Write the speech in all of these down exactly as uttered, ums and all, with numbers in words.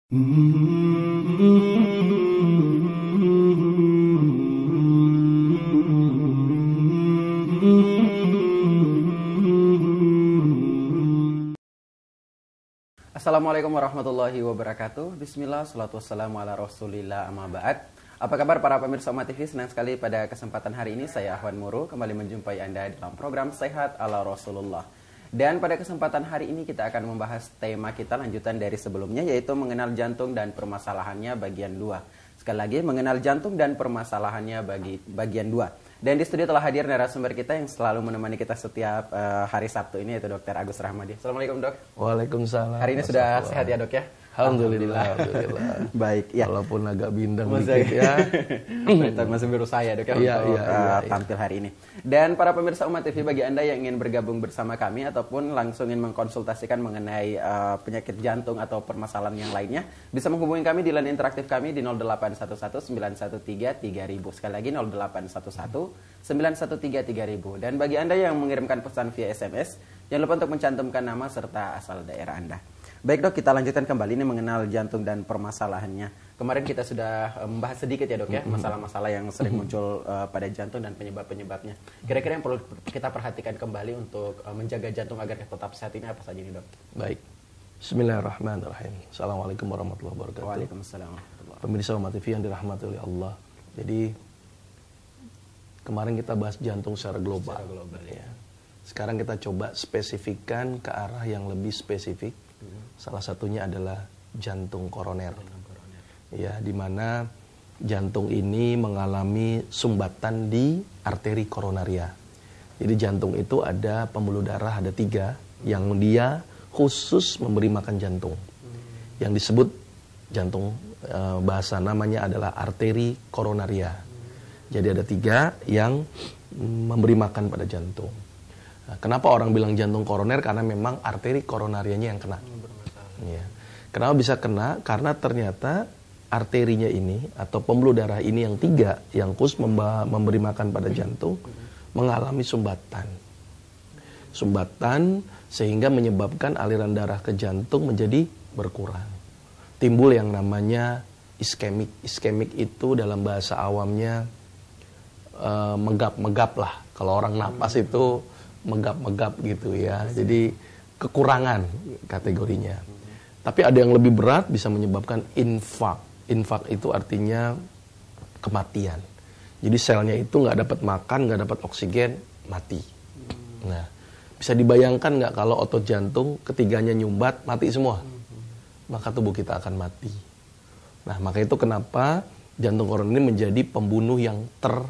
Assalamualaikum warahmatullahi wabarakatuh. Bismillah, salatu wassalamu ala rasulillah, amma ba'd. Apa kabar para pemirsa Umat T V? Senang sekali pada kesempatan hari ini saya Ahwan Muru kembali menjumpai Anda dalam program Sehat ala Rasulullah. Dan pada kesempatan hari ini kita akan membahas tema kita lanjutan dari sebelumnya, yaitu mengenal jantung dan permasalahannya bagian dua. Sekali lagi, mengenal jantung dan permasalahannya bagi bagian dua. Dan di studio telah hadir narasumber kita yang selalu menemani kita setiap uh, hari Sabtu ini, yaitu Dokter Agus Rahmadi. Assalamualum, Dok. Waalaikumsalam. Hari ini sudah sehat ya, Dok ya? Alhamdulillah. Alhamdulillah. Baik, ya. Walaupun agak bindeng Masa, dikit ya. Masih berusaha ya, Dok ya, iya, untuk iya, uh, iya, tampil hari ini. Dan para pemirsa Umat T V, bagi Anda yang ingin bergabung bersama kami ataupun langsung ingin mengkonsultasikan mengenai uh, penyakit jantung atau permasalahan yang lainnya, bisa menghubungi kami di line interaktif kami di nol delapan satu satu sembilan satu tiga tiga nol nol nol. Sekali lagi nol delapan satu satu sembilan satu tiga tiga nol nol nol. Dan bagi Anda yang mengirimkan pesan via S M S, jangan lupa untuk mencantumkan nama serta asal daerah Anda. Baik, Dok, kita lanjutkan kembali ini mengenal jantung dan permasalahannya. Kemarin kita sudah membahas sedikit ya, Dok ya, masalah-masalah yang sering muncul uh, pada jantung dan penyebab-penyebabnya. Kira-kira yang perlu kita perhatikan kembali untuk uh, menjaga jantung agar tetap sehat ini apa saja nih, Dok? Baik. Bismillahirrahmanirrahim. Assalamualaikum warahmatullahi wabarakatuh. Waalaikumsalam warahmatullahi wabarakatuh. Pemirsa Umat T V yang dirahmati oleh Allah. Jadi kemarin kita bahas jantung secara global. Secara global ya. Sekarang kita coba spesifikkan ke arah yang lebih spesifik. Salah satunya adalah jantung koroner. Ya, di mana jantung ini mengalami sumbatan di arteri koronaria. Jadi jantung itu ada pembuluh darah, ada tiga yang dia khusus memberi makan jantung. Yang disebut jantung, e, bahasa namanya adalah arteri koronaria. Jadi ada tiga yang memberi makan pada jantung. Nah, kenapa orang bilang jantung koroner? Karena memang arteri koronarianya yang kena. Ya. Kenapa bisa kena? Karena ternyata arterinya ini atau pembuluh darah ini yang tiga yang khusus memberi makan pada jantung mengalami sumbatan. Sumbatan sehingga menyebabkan aliran darah ke jantung menjadi berkurang. Timbul yang namanya iskemik. Iskemik itu dalam bahasa awamnya uh, megap-megap lah. Kalau orang napas itu megap-megap gitu ya. Jadi kekurangan kategorinya. Tapi ada yang lebih berat bisa menyebabkan infak. Infak itu artinya kematian. Jadi selnya itu nggak dapat makan, nggak dapat oksigen, mati. Nah, bisa dibayangkan nggak kalau otot jantung ketiganya nyumbat, mati semua. Maka tubuh kita akan mati. Nah, maka itu kenapa jantung koroner ini menjadi pembunuh yang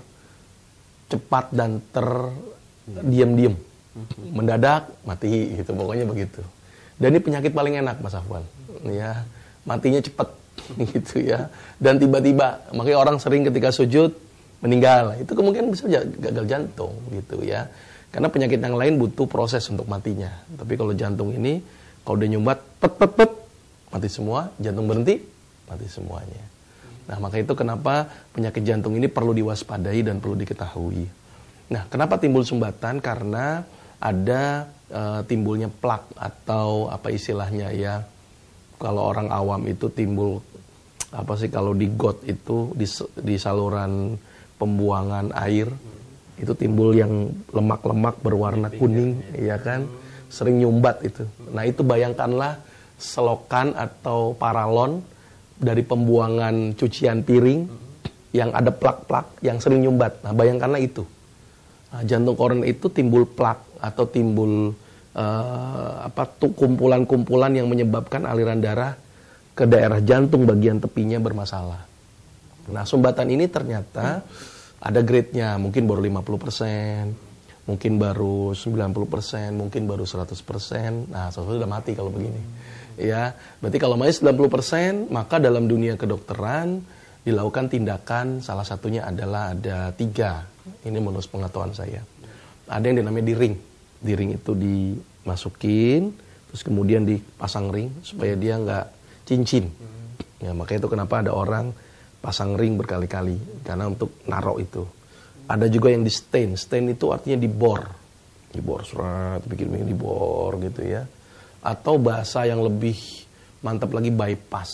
tercepat dan terdiam-diam. Mendadak, mati gitu, pokoknya begitu. Dan ini penyakit paling enak, Mas Afwan. Ya, matinya cepat gitu ya. Dan tiba-tiba, makanya orang sering ketika sujud meninggal. Itu kemungkinan bisa gagal jantung gitu ya. Karena penyakit yang lain butuh proses untuk matinya. Tapi kalau jantung ini, kalau udah nyumbat, pet pet pet, mati semua, jantung berhenti, mati semuanya. Nah, maka itu kenapa penyakit jantung ini perlu diwaspadai dan perlu diketahui. Nah, kenapa timbul sumbatan? Karena ada uh, timbulnya plak atau apa istilahnya ya, kalau orang awam itu timbul apa sih, kalau di got itu di, di saluran pembuangan air itu timbul yang lemak-lemak berwarna kuning ya kan, sering nyumbat itu. Nah, itu bayangkanlah selokan atau paralon dari pembuangan cucian piring yang ada plak-plak yang sering nyumbat. Nah, bayangkanlah itu. Nah, jantung koroner itu timbul plak atau timbul uh, apa tuh kumpulan-kumpulan yang menyebabkan aliran darah ke daerah jantung bagian tepinya bermasalah. Nah, sumbatan ini ternyata ada grade-nya, mungkin baru lima puluh persen, mungkin baru sembilan puluh persen, mungkin baru seratus persen. Nah, seratus persen udah mati kalau begini. Ya, berarti kalau masih sembilan puluh persen, maka dalam dunia kedokteran dilakukan tindakan, salah satunya adalah ada tiga. Ini menurut pengetahuan saya. Ada yang dinamanya di ring. Di ring itu dimasukin, terus kemudian dipasang ring supaya dia nggak cincin. Ya, makanya itu kenapa ada orang pasang ring berkali-kali, karena untuk narok itu. Ada juga yang di stain. Stain itu artinya dibor. Dibor surat, bikin-bikin dibor gitu ya. Atau bahasa yang lebih mantap lagi bypass.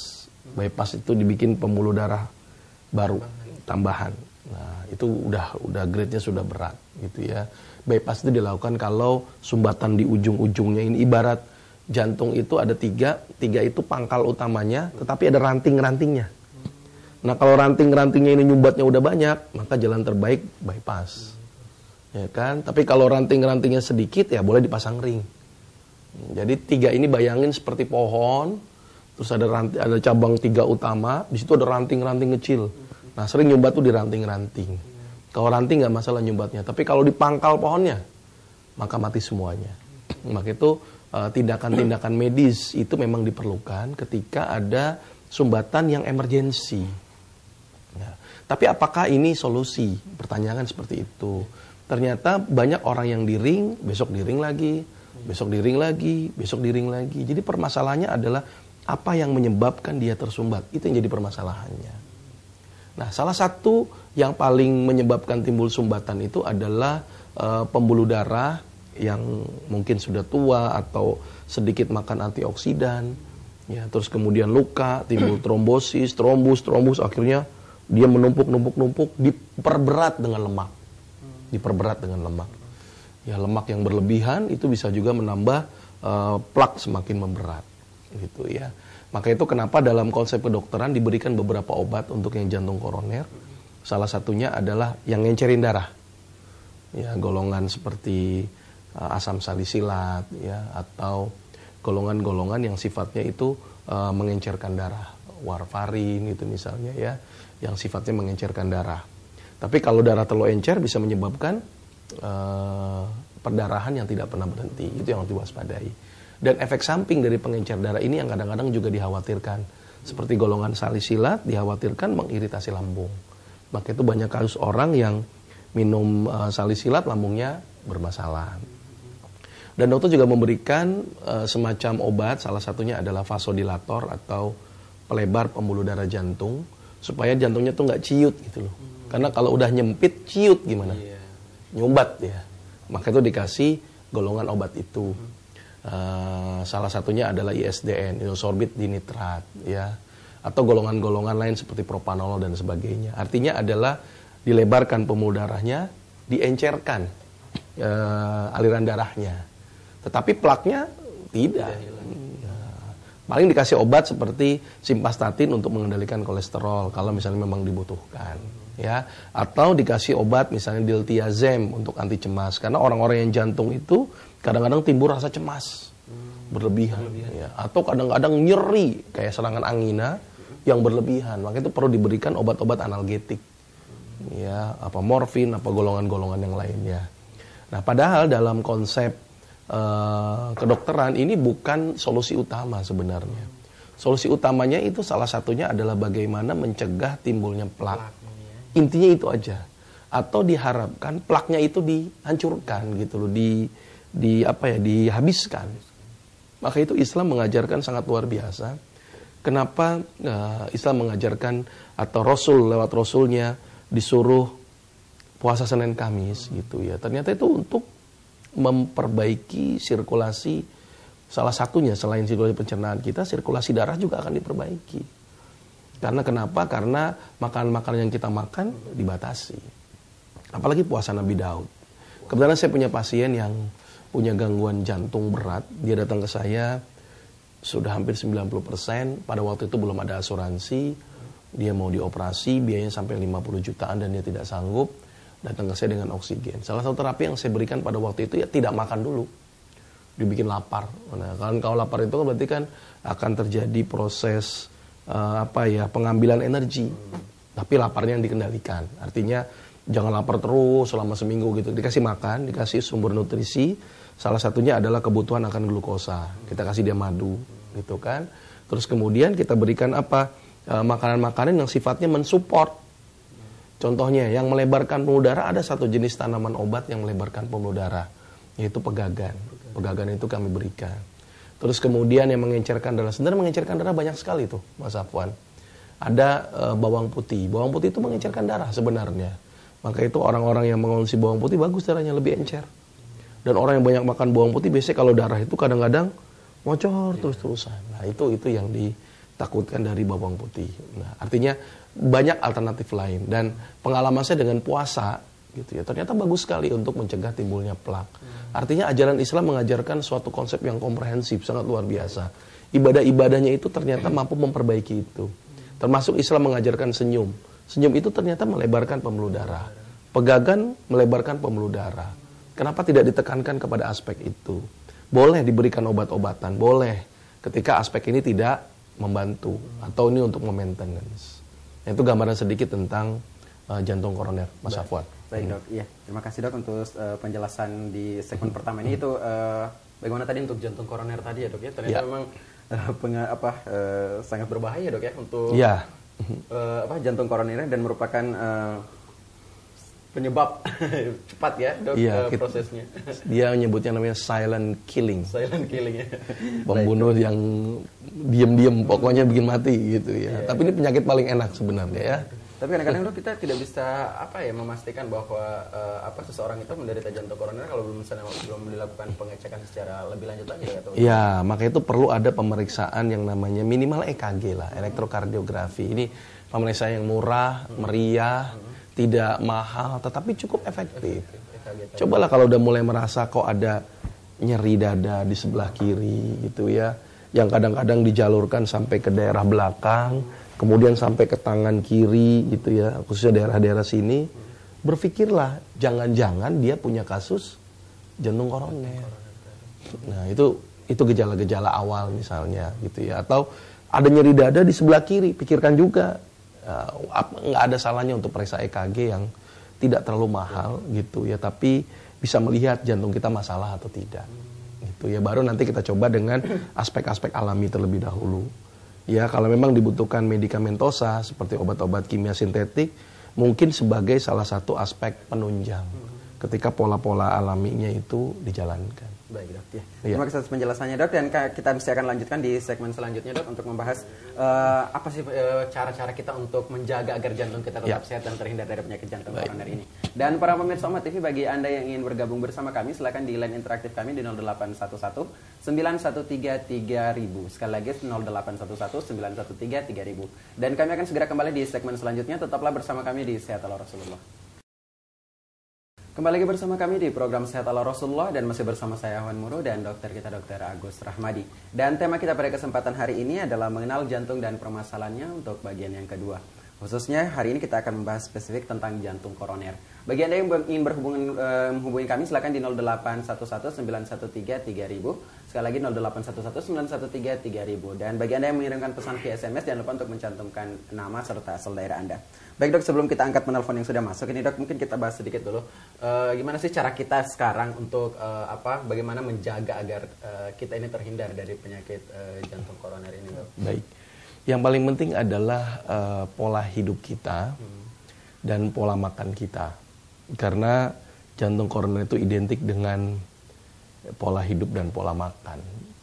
Bypass itu dibikin pembuluh darah baru, tambahan. Nah, itu udah udah grade-nya sudah berat gitu ya. Bypass itu dilakukan kalau sumbatan di ujung-ujungnya ini ibarat jantung itu ada tiga, tiga itu pangkal utamanya, tetapi ada ranting-rantingnya. Nah, kalau ranting-rantingnya ini nyumbatnya udah banyak, maka jalan terbaik bypass. Ya kan? Tapi kalau ranting-rantingnya sedikit ya boleh dipasang ring. Jadi tiga ini bayangin seperti pohon, terus ada ranting, ada cabang tiga utama, di situ ada ranting-ranting kecil. Nah, sering nyumbat tuh di ranting-ranting. Kalau ranting nggak masalah nyumbatnya, tapi kalau di pangkal pohonnya, maka mati semuanya. Maka itu uh, tindakan-tindakan medis itu memang diperlukan ketika ada sumbatan yang emergensi. Ya. Tapi apakah ini solusi? Pertanyaan seperti itu. Ternyata banyak orang yang di ring, besok di ring lagi, besok di ring lagi, besok di ring lagi. Jadi permasalahannya adalah apa yang menyebabkan dia tersumbat. Itu yang jadi permasalahannya. Nah, salah satu yang paling menyebabkan timbul sumbatan itu adalah uh, pembuluh darah yang mungkin sudah tua atau sedikit makan antioksidan. Ya, terus kemudian luka, timbul trombosis, trombus, trombus, akhirnya dia menumpuk-numpuk-numpuk, diperberat dengan lemak. Diperberat dengan lemak. Ya, lemak yang berlebihan itu bisa juga menambah uh, plak semakin memberat. Gitu ya. Maka itu kenapa dalam konsep kedokteran diberikan beberapa obat untuk yang jantung koroner. Salah satunya adalah yang ngencerin darah. Ya, golongan seperti uh, asam salisilat ya, atau golongan-golongan yang sifatnya itu uh, mengencerkan darah. Warfarin itu misalnya ya, yang sifatnya mengencerkan darah. Tapi kalau darah terlalu encer bisa menyebabkan uh, perdarahan yang tidak pernah berhenti. Itu yang harus diwaspadai. Dan efek samping dari pengencer darah ini yang kadang-kadang juga dikhawatirkan. Seperti golongan salisilat dikhawatirkan mengiritasi lambung. Maka itu banyak kasus orang yang minum uh, salisilat lambungnya bermasalah. Dan dokter juga memberikan uh, semacam obat, salah satunya adalah vasodilator atau pelebar pembuluh darah jantung. Supaya jantungnya tuh nggak ciut gitu loh. Karena kalau udah nyempit, ciut gimana? Nyumbat ya. Maka itu dikasih golongan obat itu. Uh, salah satunya adalah I S D N, isosorbit dinitrat, ya, atau golongan-golongan lain seperti propanolol dan sebagainya. Artinya adalah dilebarkan pembuluh darahnya, diencerkan uh, aliran darahnya, tetapi plaknya tidak. Uh, paling dikasih obat seperti simvastatin untuk mengendalikan kolesterol kalau misalnya memang dibutuhkan, ya, atau dikasih obat misalnya diltiazem untuk anti cemas karena orang-orang yang jantung itu kadang-kadang timbul rasa cemas hmm. berlebihan, berlebihan. Ya. Atau kadang-kadang nyeri kayak serangan angina yang berlebihan. Maka itu perlu diberikan obat-obat analgetik, hmm. ya, apa morfin, apa golongan-golongan yang lainnya. Nah, padahal dalam konsep uh, kedokteran ini bukan solusi utama sebenarnya. Solusi utamanya itu salah satunya adalah bagaimana mencegah timbulnya plak. Intinya itu aja. Atau diharapkan plaknya itu dihancurkan gitu loh, di di apa ya dihabiskan. Maka itu Islam mengajarkan sangat luar biasa. Kenapa uh, Islam mengajarkan atau Rasul lewat Rasulnya disuruh puasa Senin Kamis gitu ya. Ternyata itu untuk memperbaiki sirkulasi, salah satunya selain sirkulasi pencernaan kita, sirkulasi darah juga akan diperbaiki. Karena kenapa? Karena makanan-makanan yang kita makan dibatasi. Apalagi puasa Nabi Daud. Kebetulan saya punya pasien yang punya gangguan jantung berat, dia datang ke saya sudah hampir sembilan puluh persen, pada waktu itu belum ada asuransi, dia mau dioperasi, biayanya sampai lima puluh jutaan dan dia tidak sanggup, datang ke saya dengan oksigen. Salah satu terapi yang saya berikan pada waktu itu ya tidak makan dulu, dibikin lapar. Nah, kan kalau lapar itu kan berarti kan akan terjadi proses uh, apa ya pengambilan energi, tapi laparnya yang dikendalikan, artinya jangan lapar terus selama seminggu gitu, dikasih makan, dikasih sumber nutrisi. Salah satunya adalah kebutuhan akan glukosa. Kita kasih dia madu, gitu kan. Terus kemudian kita berikan apa? E, makanan-makanan yang sifatnya mensupport. Contohnya, yang melebarkan pembuluh darah, ada satu jenis tanaman obat yang melebarkan pembuluh darah, yaitu pegagan. Pegagan itu kami berikan. Terus kemudian yang mengencerkan darah. Sebenarnya mengencerkan darah banyak sekali tuh, Mas Afwan. Ada e, bawang putih. Bawang putih itu mengencerkan darah sebenarnya. Maka itu orang-orang yang mengonsumsi bawang putih bagus darahnya lebih encer. Dan orang yang banyak makan bawang putih biasanya kalau darah itu kadang-kadang ngocor terus-terusan. Nah, itu itu yang di takutkan dari bawang putih. Nah, artinya banyak alternatif lain dan pengalaman saya dengan puasa gitu ya, ternyata bagus sekali untuk mencegah timbulnya plak. Hmm. Artinya ajaran Islam mengajarkan suatu konsep yang komprehensif, sangat luar biasa. Ibadah-ibadahnya itu ternyata mampu memperbaiki itu. Termasuk Islam mengajarkan senyum. Senyum itu ternyata melebarkan pembuluh darah. Pegangan melebarkan pembuluh darah. Kenapa tidak ditekankan kepada aspek itu? Boleh diberikan obat-obatan, boleh. Ketika aspek ini tidak membantu atau ini untuk maintenance. Nah, itu gambaran sedikit tentang uh, jantung koroner, Mas Afwan. Baik dok, iya. Terima kasih dok untuk uh, penjelasan di segmen pertama ini. Itu uh, bagaimana tadi untuk jantung koroner tadi ya dok ya? Ternyata ya. memang uh, penga, apa, uh, sangat berbahaya dok ya untuk ya. uh, apa, jantung koroner dan merupakan uh, penyebab cepat ya dok ya, uh, prosesnya. Dia menyebutnya namanya silent killing. Silent killing ya. Pembunuh yang diam-diam pokoknya bikin mati gitu ya. ya. Tapi ini penyakit paling enak sebenarnya ya. Tapi kadang-kadang dok kita tidak bisa apa ya memastikan bahwa uh, apa seseorang itu menderita jantung koroner kalau belum misalnya belum dilakukan pengecekan secara lebih lanjut lagi ya. Ya, maka itu perlu ada pemeriksaan yang namanya minimal E K G lah, elektrokardiografi. Ini pemeriksaan yang murah, hmm. meriah, hmm. tidak mahal, tetapi cukup efektif. efektif. Cobalah kalau udah mulai merasa kok ada nyeri dada di sebelah kiri gitu ya, yang kadang-kadang dijalurkan sampai ke daerah belakang. Kemudian sampai ke tangan kiri gitu ya, khususnya daerah-daerah sini, berpikirlah jangan-jangan dia punya kasus jantung koroner. Nah itu itu gejala-gejala awal misalnya gitu ya, atau ada nyeri dada di sebelah kiri, pikirkan juga nggak uh, ada salahnya untuk periksa E K G yang tidak terlalu mahal gitu ya, tapi bisa melihat jantung kita masalah atau tidak. Gitu ya, baru nanti kita coba dengan aspek-aspek alami terlebih dahulu. Ya, kalau memang dibutuhkan medikamentosa seperti obat-obat kimia sintetik, mungkin sebagai salah satu aspek penunjang ketika pola-pola alaminya itu dijalankan. Baik dok, ya. Ya. Terima kasih atas penjelasannya dok, dan kita mesti akan lanjutkan di segmen selanjutnya dok untuk membahas uh, apa sih uh, cara-cara kita untuk menjaga agar jantung kita tetap ya. sehat dan terhindar dari penyakit jantung koroner ini. Dan para pemirsa Umat T V, bagi Anda yang ingin bergabung bersama kami, silakan di line interaktif kami di nol delapan satu satu sembilan satu tiga tiga ribu. Sekali lagi nol delapan satu satu sembilan satu tiga tiga ribu. Dan kami akan segera kembali di segmen selanjutnya. Tetaplah bersama kami di Sehat ala Rasulullah. Kembali lagi bersama kami di program Sehat ala Rasulullah dan masih bersama saya Ahwan Muru dan dokter kita Dokter Agus Rahmadi. Dan tema kita pada kesempatan hari ini adalah mengenal jantung dan permasalahannya untuk bagian yang kedua. Khususnya hari ini kita akan membahas spesifik tentang jantung koroner. Bagi Anda yang ingin berhubungan eh, menghubungi kami, silakan di nol delapan satu satu sembilan satu tiga tiga ribu. Sekali lagi nol delapan satu satu sembilan satu tiga tiga ribu. Dan bagi Anda yang mengirimkan pesan via S M S, jangan lupa untuk mencantumkan nama serta asal daerah Anda. Baik dok, sebelum kita angkat penelpon yang sudah masuk ini dok, mungkin kita bahas sedikit dulu. Uh, gimana sih cara kita sekarang untuk uh, apa? Bagaimana menjaga agar uh, kita ini terhindar dari penyakit uh, jantung koroner ini dok? Baik, yang paling penting adalah uh, pola hidup kita hmm. dan pola makan kita, karena jantung koroner itu identik dengan pola hidup dan pola makan.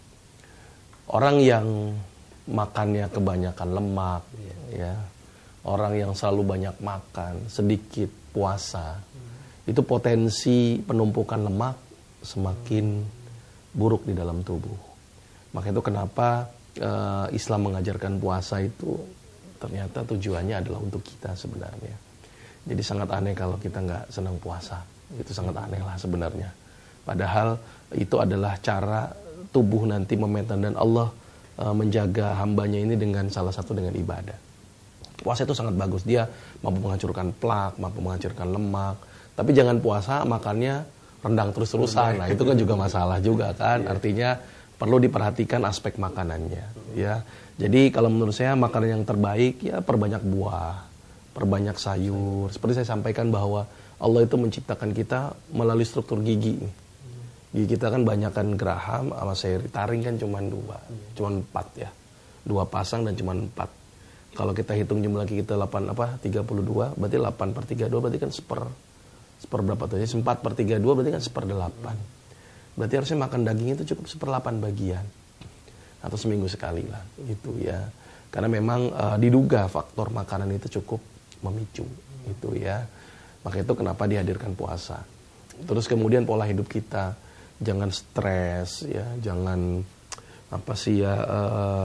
Orang yang makannya kebanyakan lemak, yeah. ya. Orang yang selalu banyak makan, sedikit puasa, hmm. itu potensi penumpukan lemak semakin hmm. buruk di dalam tubuh. Maka itu kenapa uh, Islam mengajarkan puasa itu ternyata tujuannya adalah untuk kita sebenarnya. Jadi sangat aneh kalau kita nggak senang puasa. Itu sangat aneh lah sebenarnya. Padahal itu adalah cara tubuh nanti memaintain dan Allah uh, menjaga hambanya ini dengan salah satu dengan ibadah. Puasa itu sangat bagus, dia mampu menghancurkan plak, mampu menghancurkan lemak. Tapi jangan puasa makannya rendang terus-terusan. Nah, itu kan juga masalah juga kan. Artinya perlu diperhatikan aspek makanannya, ya. Jadi kalau menurut saya makanan yang terbaik ya perbanyak buah, perbanyak sayur. Seperti saya sampaikan bahwa Allah itu menciptakan kita melalui struktur gigi. Gigi kita kan banyakkan geraham sama seri, taring kan cuma dua, cuma empat ya. Dua pasang dan cuma empat. Kalau kita hitung jumlah kita delapan apa tiga puluh dua, berarti delapan per tiga puluh dua berarti kan seper seper berapa tuh? Jadi empat per tiga puluh dua berarti kan seper delapan. Berarti harusnya makan daging itu cukup seperlapan bagian. Atau seminggu sekali lah gitu ya. Karena memang uh, diduga faktor makanan itu cukup memicu gitu ya. Maka itu kenapa dihadirkan puasa. Terus kemudian pola hidup kita, jangan stres ya, jangan apa sih ya uh,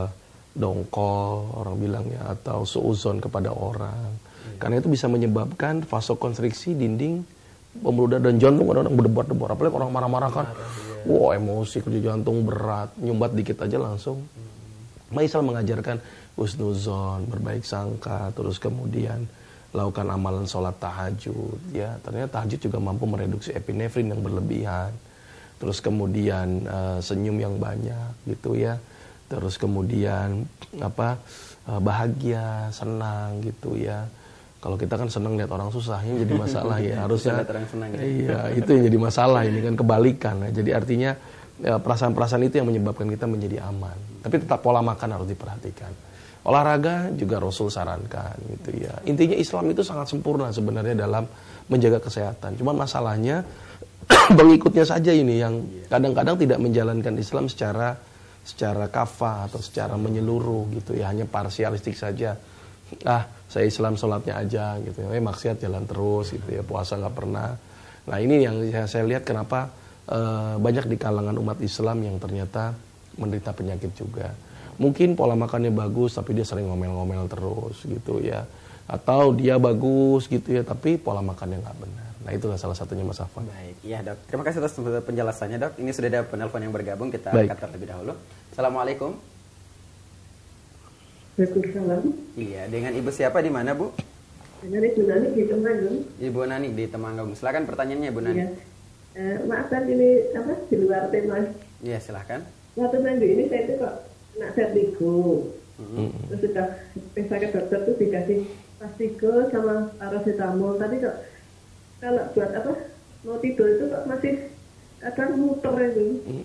dongkol orang bilangnya, atau suuzon kepada orang. Hmm. Karena itu bisa menyebabkan vasokonstriksi dinding pembuluh darah dan jantung, kadang-kadang berdebar-debar. Apalagi orang marah-marah kan, iya. Wah emosi, kerja jantung berat, nyumbat dikit aja langsung. Hmm. Nah, Islam mengajarkan husnuzon, berbaik sangka, terus kemudian lakukan amalan sholat tahajud. Ya, ternyata tahajud juga mampu mereduksi epinefrin yang berlebihan. Terus kemudian uh, senyum yang banyak, gitu ya. Terus kemudian apa uh, bahagia, senang, gitu ya. Kalau kita kan senang lihat orang susah, ini jadi masalah ya. Harusnya senang, ya. Iya, itu yang jadi masalah, ini kan kebalikan. Ya. Jadi artinya ya, perasaan-perasaan itu yang menyebabkan kita menjadi aman. Tapi tetap pola makan harus diperhatikan. Olahraga juga Rasul sarankan, gitu ya. Intinya Islam itu sangat sempurna sebenarnya dalam menjaga kesehatan. Cuman masalahnya pengikutnya saja ini yang kadang-kadang tidak menjalankan Islam secara secara kafah atau secara menyeluruh, gitu ya. Hanya parsialistik saja. Ah, saya Islam sholatnya aja, gitu ya. Eh, maksiat jalan terus, gitu ya. Puasa nggak pernah. Nah, ini yang saya lihat kenapa uh, banyak di kalangan umat Islam yang ternyata menderita penyakit juga. Mungkin pola makannya bagus, tapi dia sering ngomel-ngomel terus, gitu ya. Atau dia bagus, gitu ya, tapi pola makannya nggak benar. Nah, itulah salah satunya Mas Afwan. Baik, iya dok. Terima kasih atas penjelasannya dok. Ini sudah ada penelpon yang bergabung, kita Baik. angkat terlebih dahulu. Assalamualaikum. Waalaikumsalam. Iya, dengan ibu siapa di mana bu? Dengan Ibu Nani di Temanggung. Ibu Nani di Temanggung. Silakan pertanyaannya Ibu Nani. Iya. Eh, maaf kan ini apa di luar tema. Iya silahkan. Waktu minggu ini saya itu kok kena vertigo. Mm-hmm. Terus sudah periksa ke dokter tuh dikasih Pastigo sama paracetamol. Tadi kok kalau buat apa mau tidur itu kok masih kadang muter itu.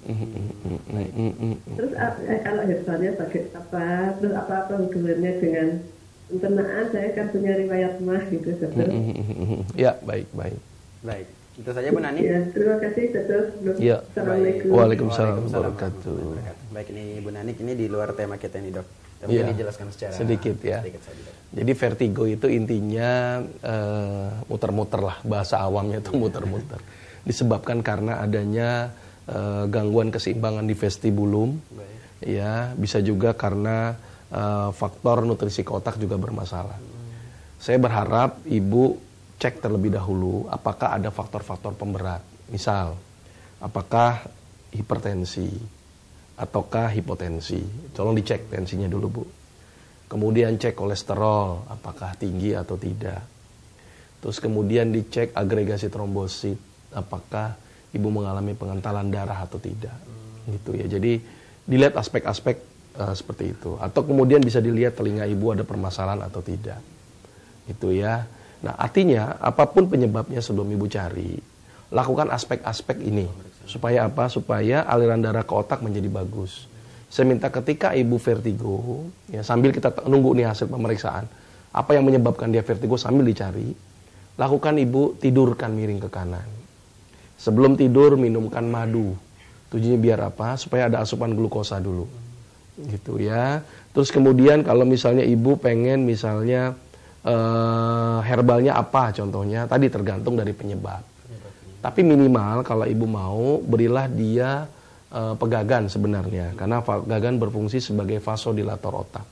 Terus eh, kalau herbalnya pakai apa? Terus apa-apa hubungannya dengan pencernaan? Saya kan punya riwayat mah gitu, dokter. Ya, baik, baik. Baik, itu saja Bu Nani. Ya, terima kasih, dokter. Ya. Assalamualaikum. Waalaikumsalam wabarakatuh. Baik, ini Bu Nani, ini di luar tema kita ini dok. Tapi ya, dijelaskan secara sedikit ya. Sedikit saja, dok. Jadi vertigo itu intinya uh, muter-muter lah, bahasa awamnya itu muter-muter. Disebabkan karena adanya uh, gangguan keseimbangan di vestibulum. Baik. Ya, bisa juga karena uh, faktor nutrisi otak juga bermasalah. Hmm. Saya berharap ibu cek terlebih dahulu apakah ada faktor-faktor pemberat. Misal, apakah hipertensi ataukah hipotensi. Tolong dicek tensinya dulu, Bu. Kemudian cek kolesterol, apakah tinggi atau tidak. Terus kemudian dicek agregasi trombosit, apakah ibu mengalami pengentalan darah atau tidak. Hmm. Gitu ya. Jadi dilihat aspek-aspek uh, seperti itu. Atau kemudian bisa dilihat telinga ibu ada permasalahan atau tidak. Gitu ya. Nah, artinya apapun penyebabnya sebelum ibu cari, lakukan aspek-aspek ini. Supaya apa? Supaya aliran darah ke otak menjadi bagus. Saya minta ketika ibu vertigo, ya, sambil kita nunggu nih hasil pemeriksaan, apa yang menyebabkan dia vertigo sambil dicari, lakukan ibu tidurkan miring ke kanan. Sebelum tidur minumkan madu. Tujuannya biar apa? Supaya ada asupan glukosa dulu. Gitu ya. Terus kemudian kalau misalnya ibu pengen misalnya uh, herbalnya apa contohnya, tadi tergantung dari penyebab. Tapi minimal kalau ibu mau, berilah dia uh, pegagan sebenarnya. Karena pegagan berfungsi sebagai vasodilator otak.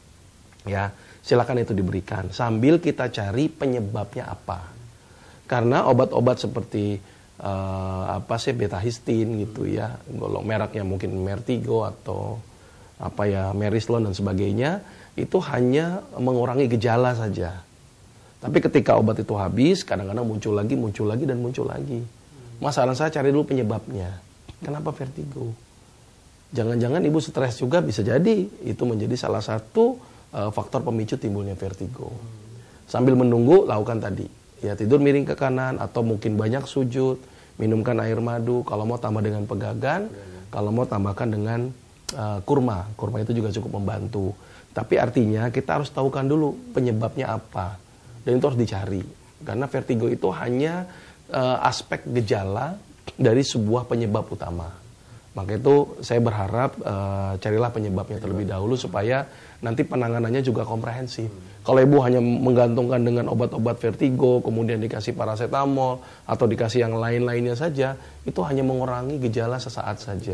Ya, silakan itu diberikan. Sambil kita cari penyebabnya apa. Karena obat-obat seperti uh, apa sih betahistin gitu ya, golong mereknya mungkin Mertigo atau apa ya Merislon dan sebagainya, itu hanya mengurangi gejala saja. Tapi ketika obat itu habis, kadang-kadang muncul lagi, muncul lagi, dan muncul lagi. Masalah saya cari dulu penyebabnya. Kenapa vertigo? Jangan-jangan ibu stres juga, bisa jadi. Itu menjadi salah satu uh, faktor pemicu timbulnya vertigo. Sambil menunggu, lakukan tadi. Ya, tidur miring ke kanan, atau mungkin banyak sujud, minumkan air madu. Kalau mau tambah dengan pegagan, kalau mau tambahkan dengan uh, kurma. Kurma itu juga cukup membantu. Tapi artinya kita harus tahukan dulu penyebabnya apa. Dan itu harus dicari. Karena vertigo itu hanya uh, aspek gejala dari sebuah penyebab utama. Maka itu saya berharap uh, carilah penyebabnya terlebih dahulu supaya nanti penanganannya juga komprehensif. Kalau ibu hanya menggantungkan dengan obat-obat vertigo, kemudian dikasih paracetamol, atau dikasih yang lain-lainnya saja, itu hanya mengurangi gejala sesaat saja.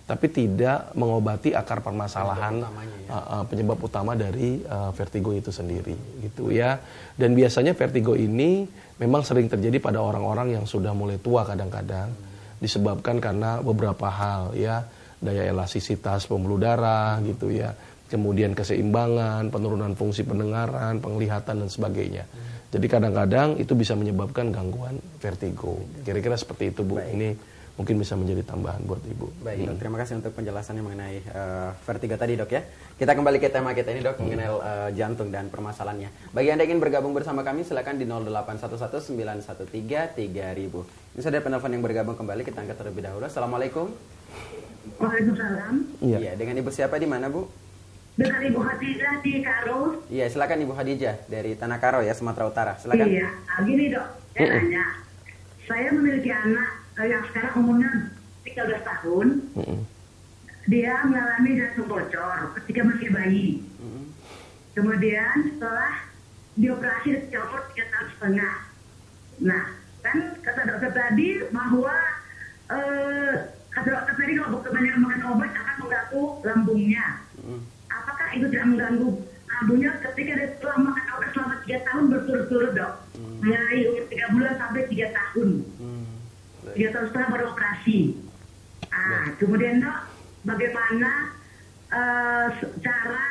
tapi tidak mengobati akar permasalahan penyebab, ya. uh, uh, penyebab utama dari uh, vertigo itu sendiri gitu ya. Dan biasanya vertigo ini memang sering terjadi pada orang-orang yang sudah mulai tua kadang-kadang, disebabkan karena beberapa hal ya, daya elastisitas pembuluh darah gitu ya, kemudian keseimbangan, penurunan fungsi pendengaran, penglihatan dan sebagainya. Jadi kadang-kadang itu bisa menyebabkan gangguan vertigo. Kira-kira seperti itu Bu. Baik. Ini mungkin bisa menjadi tambahan buat Ibu. Baik dok, terima kasih untuk penjelasannya mengenai uh, vertigo tadi dok ya. Kita kembali ke tema kita ini dok, mengenai uh, jantung dan permasalahannya. Bagi Anda yang ingin bergabung bersama kami, silakan di nol delapan satu satu sembilan satu tiga tiga ribu. Ini sudah penelpon yang bergabung kembali, kita angkat terlebih dahulu. Assalamualaikum. Waalaikumsalam. Iya. Iya, dengan Ibu siapa di mana Bu? Dengan Ibu Khadijah di Karo. Iya, silakan Ibu Khadijah dari Tanah Karo ya, Sumatera Utara. Silakan. Iya, nah, gini dok, saya nanya. Saya memiliki anak yang sekarang umurnya tiga belas tahun. Mm-mm. Dia mengalami jantung bocor ketika masih bayi. Mm-hmm. Kemudian setelah dioperasi di umur tiga tahun setengah. Nah, kan kata dokter tadi bahwa eh, kata dokter tadi kalau kebanyakan makan obat akan mengganggu lambungnya. Mm-hmm. Apakah itu tidak mengganggu lambungnya ketika dia setelah makan obat selama tiga tahun berturut-turut dok? Mm-hmm. Mulai umur tiga bulan sampai tiga tahun. Mm-hmm. Tiga tahun setelah baru operasi. Ah, kemudian dok, bagaimana uh, cara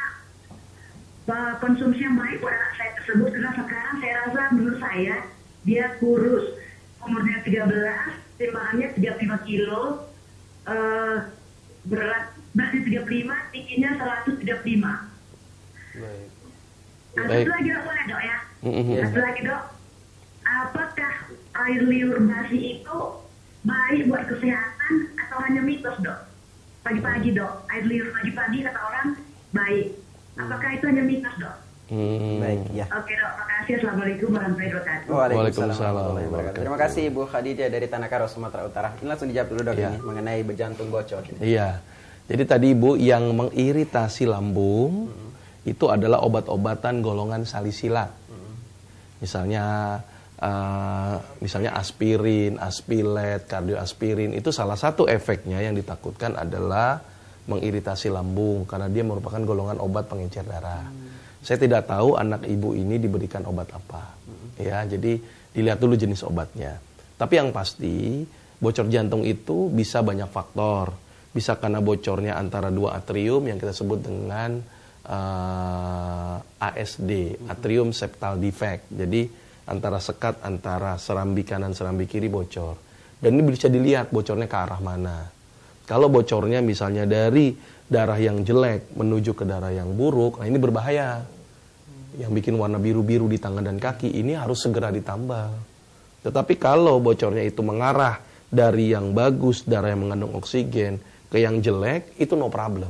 uh, konsumsi yang baik buat anak saya tersebut? Karena sekarang saya rasa menurut saya dia kurus, umurnya tiga belas, timbangannya tiga puluh lima kilo, uh, berat beratnya tiga puluh lima, tingginya seratus tiga puluh lima. Baik. Nah, Baik. satu lagi dok, boleh dok ya? Mm-mm. Satu lagi dok, apakah air liur basi itu baik buat kesehatan atau hanya mitos dok? Pagi-pagi dok, air liur pagi-pagi kata orang baik. Apakah itu hanya mitos dok? Hmm. Baik, ya. Oke dok, makasih. Assalamualaikum warahmatullahi wabarakatuh. Waalaikumsalam warahmatullahi wabarakatuh. Terima kasih Ibu Khadijah dari Tanah Karo, Sumatera Utara. Ini langsung dijawab dulu dok Ya. ini mengenai jantung bocor. Iya. Jadi tadi Ibu yang mengiritasi lambung hmm. itu adalah obat-obatan golongan salisilat. Hmm. Misalnya Uh, misalnya aspirin, aspilet, kardioaspirin, itu salah satu efeknya yang ditakutkan adalah mengiritasi lambung karena dia merupakan golongan obat pengencer darah. Hmm. Saya tidak tahu anak ibu ini diberikan obat apa, hmm. ya. Jadi dilihat dulu jenis obatnya. Tapi yang pasti bocor jantung itu bisa banyak faktor. Bisa karena bocornya antara dua atrium yang kita sebut dengan uh, A S D, hmm. atrium septal defect. Jadi antara sekat antara serambi kanan serambi kiri bocor, dan ini bisa dilihat bocornya ke arah mana. Kalau bocornya misalnya dari darah yang jelek menuju ke darah yang buruk, nah ini berbahaya. Yang bikin warna biru-biru di tangan dan kaki ini harus segera ditambal. Tetapi kalau bocornya itu mengarah dari yang bagus, darah yang mengandung oksigen, ke yang jelek, itu no problem.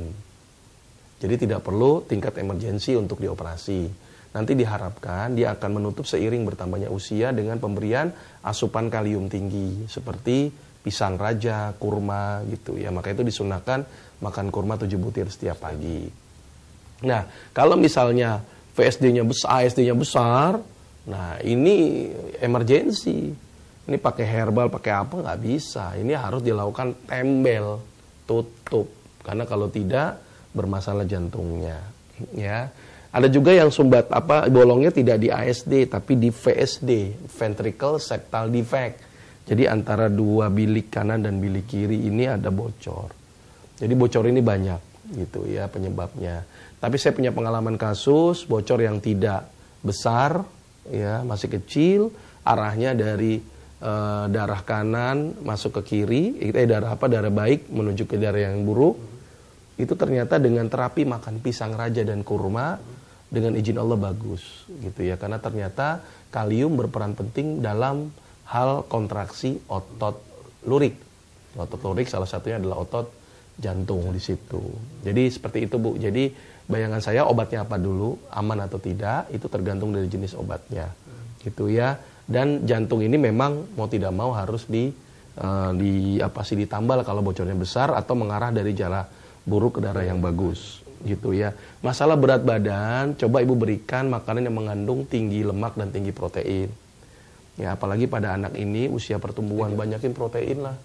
Jadi tidak perlu tingkat emergensi untuk dioperasi. Nanti diharapkan dia akan menutup seiring bertambahnya usia dengan pemberian asupan kalium tinggi seperti pisang raja, kurma gitu ya. Maka itu disunahkan makan kurma tujuh butir setiap pagi. Nah, kalau misalnya V S D-nya besar, A S D-nya besar, nah ini emergensi. Ini pakai herbal, pakai apa nggak bisa. Ini harus dilakukan tembel, tutup. Karena kalau tidak bermasalah jantungnya, ya. Ada juga yang sumbat apa bolongnya tidak di A S D tapi di V S D, ventricle septal defect. Jadi antara dua bilik kanan dan bilik kiri ini ada bocor. Jadi bocor ini banyak gitu ya penyebabnya. Tapi saya punya pengalaman kasus bocor yang tidak besar ya, masih kecil, arahnya dari e, darah kanan masuk ke kiri, eh darah apa darah baik menuju ke darah yang buruk. Itu ternyata dengan terapi makan pisang raja dan kurma dengan izin Allah bagus gitu ya, karena ternyata kalium berperan penting dalam hal kontraksi otot lurik. Otot lurik salah satunya adalah otot jantung di situ. Jadi seperti itu Bu. Jadi bayangan saya obatnya apa dulu, aman atau tidak itu tergantung dari jenis obatnya gitu ya. Dan jantung ini memang mau tidak mau harus di uh, di apa sih ditambal kalau bocornya besar atau mengarah dari darah buruk ke darah yang bagus. Gitu ya. Masalah berat badan, coba ibu berikan makanan yang mengandung tinggi lemak dan tinggi protein. Ya, apalagi pada anak ini usia pertumbuhan banyakin protein lah.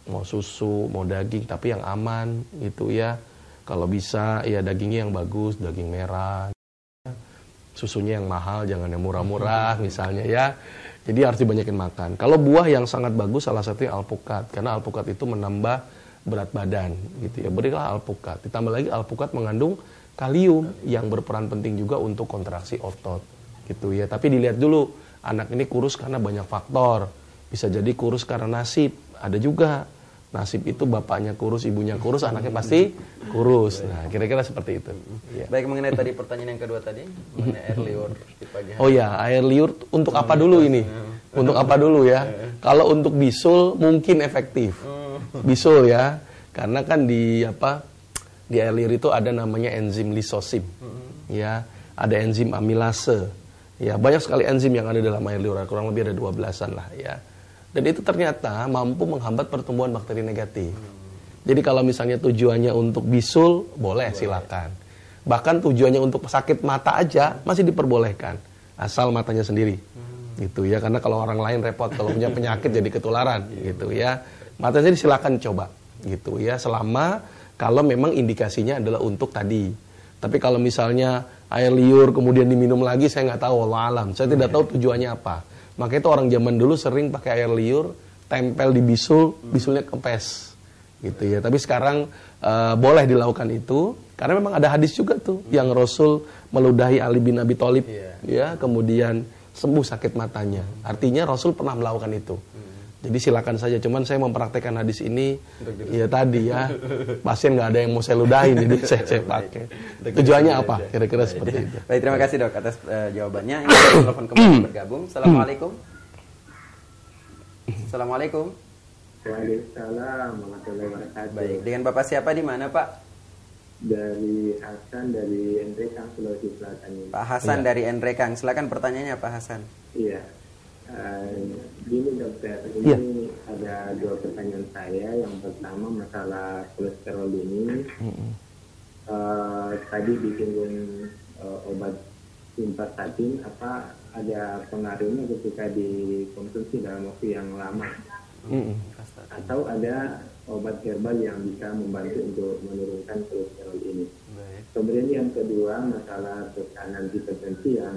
mau susu, mau daging, tapi yang aman gitu ya. Kalau bisa ya dagingnya yang bagus, daging merah. Susunya yang mahal, jangan yang murah-murah misalnya ya. Jadi harus dibanyakin makan. Kalau buah yang sangat bagus salah satunya alpukat, karena alpukat itu menambah berat badan gitu ya. Berilah alpukat. Ditambah lagi alpukat mengandung kalium yang berperan penting juga untuk kontraksi otot gitu ya. Tapi dilihat dulu, anak ini kurus karena banyak faktor. Bisa jadi kurus karena nasib, ada juga. Nasib itu bapaknya kurus, ibunya kurus, anaknya pasti kurus. Nah, kira-kira seperti itu. Ya. Baik, mengenai tadi pertanyaan yang kedua tadi, mengenai air liur di pagi hari. Oh ya, air liur untuk apa dulu ini? Untuk apa dulu ya? Kalau untuk bisul mungkin efektif. Bisul ya, karena kan di apa? Di air liur itu ada namanya enzim lisosim. Ya, ada enzim amilase. Ya, banyak sekali enzim yang ada dalam air liur, kurang lebih ada dua belasan lah ya. Dan itu ternyata mampu menghambat pertumbuhan bakteri negatif. Jadi kalau misalnya tujuannya untuk bisul, boleh silakan. Bahkan tujuannya untuk sakit mata aja masih diperbolehkan, asal matanya sendiri. Gitu ya, karena kalau orang lain repot, kalau punya penyakit jadi ketularan gitu ya. Matanya silakan coba gitu ya, selama kalau memang indikasinya adalah untuk tadi. Tapi kalau misalnya air liur kemudian diminum lagi, saya nggak tahu, wallah alam. Saya tidak tahu tujuannya apa. Makanya itu orang zaman dulu sering pakai air liur, tempel di bisul, bisulnya kempes, gitu ya. Tapi sekarang uh, boleh dilakukan itu, karena memang ada hadis juga tuh, hmm. yang Rasul meludahi Ali bin Abi Thalib, yeah. ya, kemudian sembuh sakit matanya. Artinya Rasul pernah melakukan itu. Hmm. Jadi silakan saja. Cuman saya mempraktekkan hadis ini, ya tadi ya, pasien nggak ada yang mau saya ludahin, jadi saya, saya pakai. Tujuannya apa? Kira-kira seperti itu. Baik, terima kasih dok atas uh, jawabannya. Ini telepon kembali bergabung. Assalamualaikum. Assalamualaikum. Waalaikumsalam warahmatullahi wabarakatuh. Baik, dengan Bapak siapa di mana Pak? Dari Hasan dari Endrekang, Sulawesi Selatan. Pak Hasan ya. Dari Endrekang. Silakan pertanyaannya Pak Hasan. Iya. Uh, gini dokter, ini ya. Ada dua pertanyaan saya. Yang pertama masalah kolesterol ini. Mm-hmm. uh, tadi disinggung uh, obat simvastatin, apa ada pengaruhnya ketika dikonsumsi dalam waktu yang lama? Mm-hmm. Atau ada obat herbal yang bisa membantu untuk menurunkan kolesterol ini? Baik. Kemudian yang kedua masalah tekanan hipertensi yang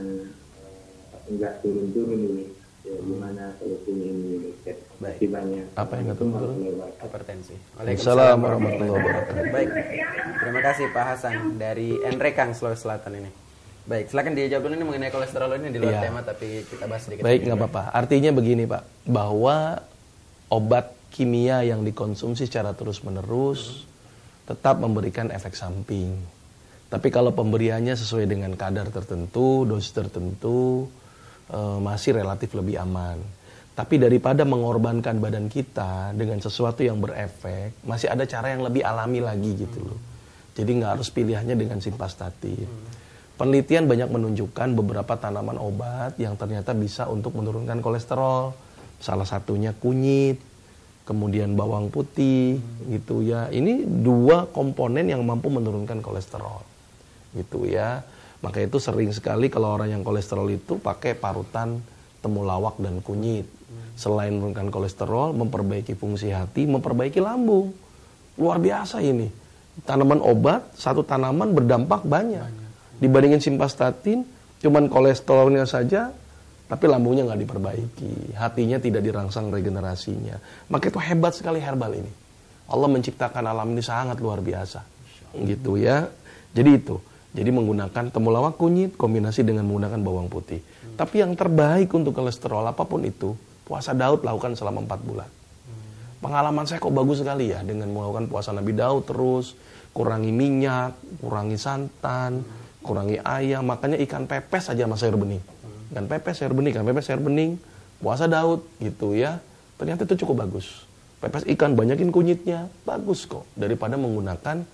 uh, enggak turun-turun ini. Ya, gimana solusinya ini? Baik. Banyak. Apa yang nggak turun? Hipertensi. Waalaikumsalam warahmatullahi wabarakatuh. Baik. Terima kasih Pak Hasan dari Endrekang, Sulawesi Selatan ini. Baik, silakan dijawab dulu ini mengenai kolesterol ini di luar ya. Tema, tapi kita bahas sedikit. Baik, nggak apa-apa. Artinya begini Pak, bahwa obat kimia yang dikonsumsi secara terus-menerus hmm. tetap memberikan efek samping. Tapi kalau pemberiannya sesuai dengan kadar tertentu, dosis tertentu, Uh, masih relatif lebih aman. Tapi daripada mengorbankan badan kita dengan sesuatu yang berefek, masih ada cara yang lebih alami lagi gitu loh. Jadi nggak harus pilihannya dengan simvastatin. Penelitian banyak menunjukkan beberapa tanaman obat yang ternyata bisa untuk menurunkan kolesterol. Salah satunya kunyit, kemudian bawang putih, gitu ya. Ini dua komponen yang mampu menurunkan kolesterol, gitu ya. Maka itu sering sekali kalau orang yang kolesterol itu pakai parutan temulawak dan kunyit. Selain menurunkan kolesterol, memperbaiki fungsi hati, memperbaiki lambung. Luar biasa ini. Tanaman obat, satu tanaman berdampak banyak. Dibandingin simvastatin, cuman kolesterolnya saja, tapi lambungnya nggak diperbaiki. Hatinya tidak dirangsang regenerasinya. Maka itu hebat sekali herbal ini. Allah menciptakan alam ini sangat luar biasa. Gitu ya. Jadi itu. Jadi menggunakan temulawak kunyit kombinasi dengan menggunakan bawang putih. Hmm. Tapi yang terbaik untuk kolesterol apapun itu, puasa Daud lakukan selama empat bulan. Hmm. Pengalaman saya kok bagus sekali ya dengan melakukan puasa Nabi Daud terus, kurangi minyak, kurangi santan, hmm. kurangi ayam, makanya ikan pepes aja sama sayur bening. Hmm. Ikan pepes, sayur bening, ikan pepes, sayur bening, puasa Daud gitu ya. Ternyata itu cukup bagus. Pepes ikan banyakin kunyitnya, bagus kok daripada menggunakan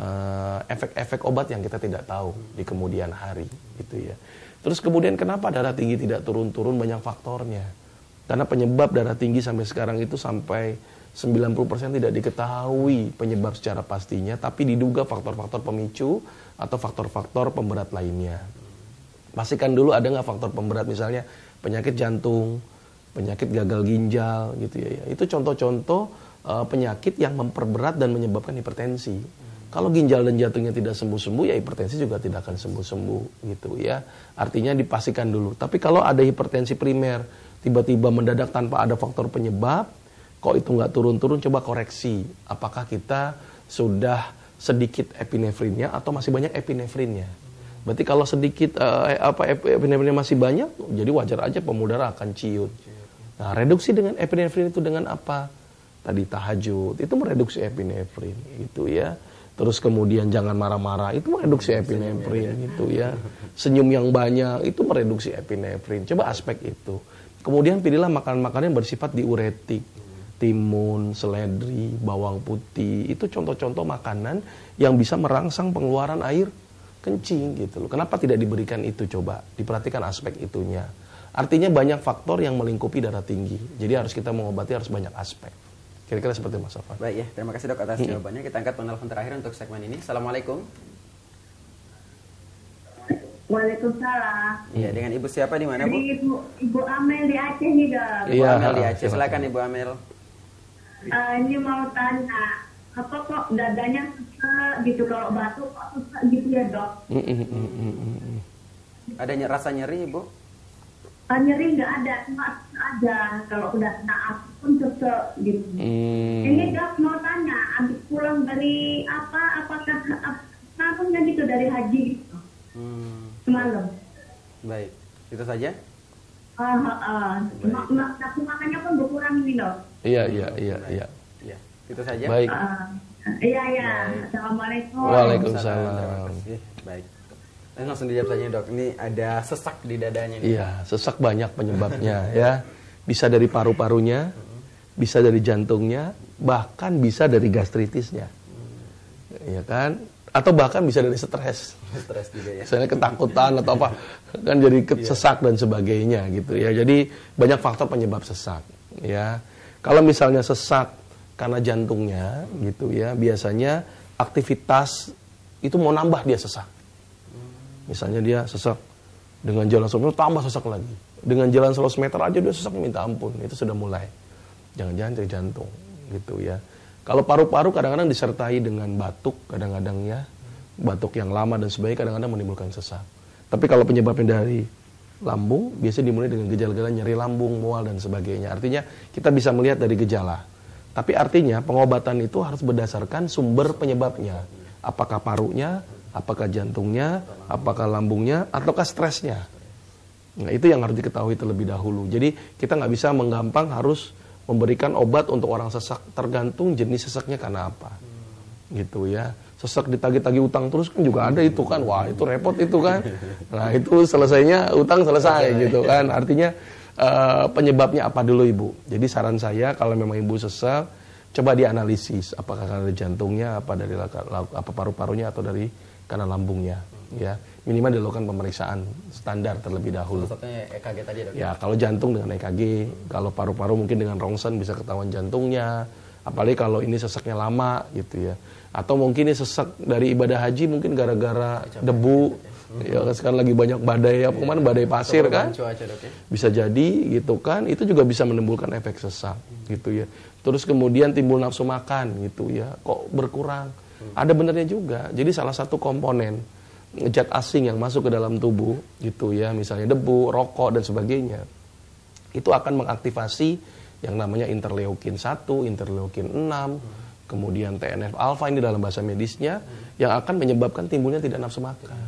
Uh, efek-efek obat yang kita tidak tahu di kemudian hari gitu ya. Terus kemudian kenapa darah tinggi tidak turun-turun, banyak faktornya. Karena penyebab darah tinggi sampai sekarang itu sampai sembilan puluh persen tidak diketahui penyebab secara pastinya, tapi diduga faktor-faktor pemicu atau faktor-faktor pemberat lainnya. Pastikan dulu ada nggak faktor pemberat, misalnya penyakit jantung, penyakit gagal ginjal gitu ya. Itu contoh-contoh uh, penyakit yang memperberat dan menyebabkan hipertensi. Kalau ginjal dan jantungnya tidak sembuh-sembuh, ya hipertensi juga tidak akan sembuh-sembuh gitu ya. Artinya dipastikan dulu. Tapi kalau ada hipertensi primer, tiba-tiba mendadak tanpa ada faktor penyebab, kok itu nggak turun-turun, coba koreksi. Apakah kita sudah sedikit epinefrinnya atau masih banyak epinefrinnya? Berarti kalau sedikit uh, apa epinefrinnya masih banyak, jadi wajar aja pembuluh darah akan ciut. Nah, reduksi dengan epinefrin itu dengan apa? Tadi tahajud, itu mereduksi epinefrin gitu ya. Terus kemudian jangan marah-marah, itu mereduksi epinefrin gitu ya. Senyum yang banyak, itu mereduksi epinefrin. Coba aspek itu. Kemudian pilihlah makanan-makanan yang bersifat diuretik. Timun, seledri, bawang putih, itu contoh-contoh makanan yang bisa merangsang pengeluaran air kencing gitu loh. Kenapa tidak diberikan itu coba? Diperhatikan aspek itunya. Artinya banyak faktor yang melingkupi darah tinggi. Jadi harus kita mengobati harus banyak aspek. Kira-kira seperti Mas Sofwan. Baik ya, terima kasih dok atas jawabannya. Kita angkat penelpon terakhir untuk segmen ini. Assalamualaikum. Waalaikumsalam. Iya, dengan ibu siapa di mana bu? Jadi Ibu Ibu Amel di Aceh nih dok. Ibu Iya, Amel di Aceh. Silakan Ibu Amel. Uh, ini mau tanya, apa kok dadanya susah gitu, kalau batuk kok susah gitu ya dok? Mm, mm, mm, mm, mm. Ada ny- rasa nyeri ibu? Uh, nyeri nggak ada, cuma susah aja kalau udah kena aku pun susah gitu. Hmm. Ini dok mau tanya, habis pulang dari apa, apakah langsungnya gitu dari haji gitu, Hmm, semalam? baik, itu saja. Ah, uh, uh, uh. Ma- nafsu makannya pun berkurang ini dok. Iya, iya, iya, iya. Ya, itu saja. Baik. Uh, iya iya. Baik. Assalamualaikum. Waalaikumsalam. Terima kasih. Baik. Eh, langsung dijawab saja dok. Ini ada sesak di dadanya. Nih. Iya, sesak banyak penyebabnya ya. Bisa dari paru-parunya, bisa dari jantungnya, bahkan bisa dari gastritisnya. Iya kan? Atau bahkan bisa dari stres. Stres juga ya. Misalnya ketakutan atau apa, kan jadi sesak dan sebagainya gitu ya. Jadi banyak faktor penyebab sesak ya. Kalau misalnya sesak karena jantungnya gitu ya, biasanya aktivitas itu mau nambah dia sesak. Misalnya dia sesak dengan jalan seratus meter tambah sesak lagi. Dengan jalan seratus meter aja dia sesak minta ampun. Itu sudah mulai. Jangan-jangan dari jantung gitu ya. Kalau paru-paru kadang-kadang disertai dengan batuk, kadang-kadang ya. Batuk yang lama dan sebagainya kadang-kadang menimbulkan sesak. Tapi kalau penyebabnya dari lambung, biasanya dimulai dengan gejala-gejala nyeri lambung, mual dan sebagainya. Artinya kita bisa melihat dari gejala. Tapi artinya pengobatan itu harus berdasarkan sumber penyebabnya. Apakah parunya, apakah jantungnya, apakah lambungnya, ataukah stresnya. Nah itu yang harus diketahui terlebih dahulu. Jadi kita nggak bisa menggampang harus memberikan obat untuk orang sesak. Tergantung jenis sesaknya karena apa. Gitu ya. Sesak ditagih-tagih utang terus kan juga ada itu kan. Wah itu repot itu kan. Nah itu selesainya utang selesai gitu kan. Artinya uh, penyebabnya apa dulu ibu. Jadi saran saya kalau memang ibu sesak, coba dianalisis. Apakah karena dari jantungnya, apa dari apa paru-parunya atau dari karena lambungnya. Ya minimal dilakukan pemeriksaan standar terlebih dahulu. Salah satunya E K G tadi dok. Ya kalau jantung dengan E K G, kalau paru-paru mungkin dengan rongsen bisa ketahuan jantungnya. Apalagi kalau ini sesaknya lama gitu ya. Atau mungkin ini sesak dari ibadah haji mungkin gara-gara debu. Ya kan sekarang lagi banyak badai apa kemana badai pasir kan. Cuaca, dok, ya? Bisa jadi gitu kan. Itu juga bisa menimbulkan efek sesak gitu ya. Terus kemudian timbul nafsu makan gitu ya. Kok berkurang? Ada benernya juga. Jadi salah satu komponen zat asing yang masuk ke dalam tubuh gitu ya, misalnya debu, rokok dan sebagainya. Itu akan mengaktifasi yang namanya interleukin satu, interleukin enam, kemudian T N F alfa ini dalam bahasa medisnya yang akan menyebabkan timbulnya tidak nafsu makan.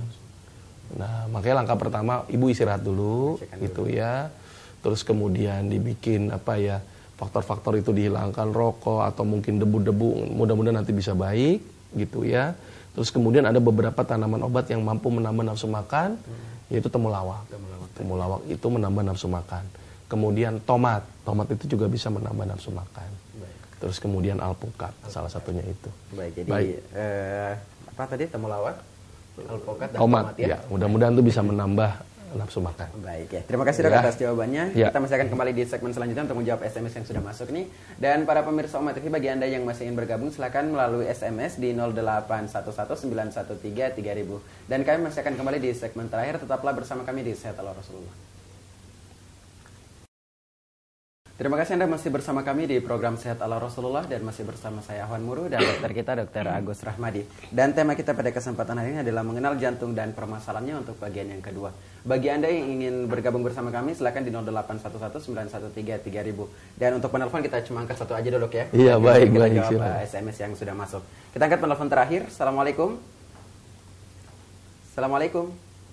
Nah, makanya langkah pertama ibu istirahat dulu gitu ya. Terus kemudian dibikin apa ya, faktor-faktor itu dihilangkan, rokok atau mungkin debu-debu, mudah-mudahan nanti bisa baik gitu ya. Terus kemudian ada beberapa tanaman obat yang mampu menambah nafsu makan, yaitu temulawak. Temulawak itu menambah nafsu makan. Kemudian tomat, tomat itu juga bisa menambah nafsu makan. Terus kemudian alpukat, salah satunya itu. Baik, jadi Baik. Eh, apa tadi temulawak, alpukat dan Tomat, tomat, ya. ya. Mudah-mudahan itu bisa menambah nafsu makan. Baik ya, terima kasih dok Ya. atas jawabannya. Ya. Kita masih akan kembali di segmen selanjutnya untuk menjawab S M S yang sudah masuk nih. Dan para pemirsa Umat T V, bagi anda yang masih ingin bergabung, silakan melalui S M S di nol delapan satu satu sembilan satu tiga tiga ribu. Dan kami masih akan kembali di segmen terakhir. Tetaplah bersama kami di Sehat Ala Rasulullah. Terima kasih Anda masih bersama kami di program Sehat ala Rasulullah dan masih bersama saya Ahwan Muru dan dokter kita Dokter Agus Rahmadi. Dan tema kita pada kesempatan hari ini adalah mengenal jantung dan permasalahannya untuk bagian yang kedua. Bagi Anda yang ingin bergabung bersama kami silakan di nol delapan satu satu sembilan satu tiga tiga ribu. Dan untuk penelpon kita cuma angkat satu aja dulu ya. Iya, baik, kita baik. Jawab uh, S M S yang sudah masuk. Kita angkat penelpon terakhir. Assalamualaikum. Assalamualaikum.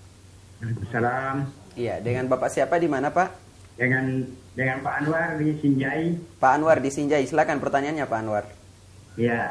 Salam. Iya, dengan Bapak siapa di mana Pak? Dengan dengan Pak Anwar di Sinjai. Pak Anwar di Sinjai, silakan pertanyaannya Pak Anwar. Ya,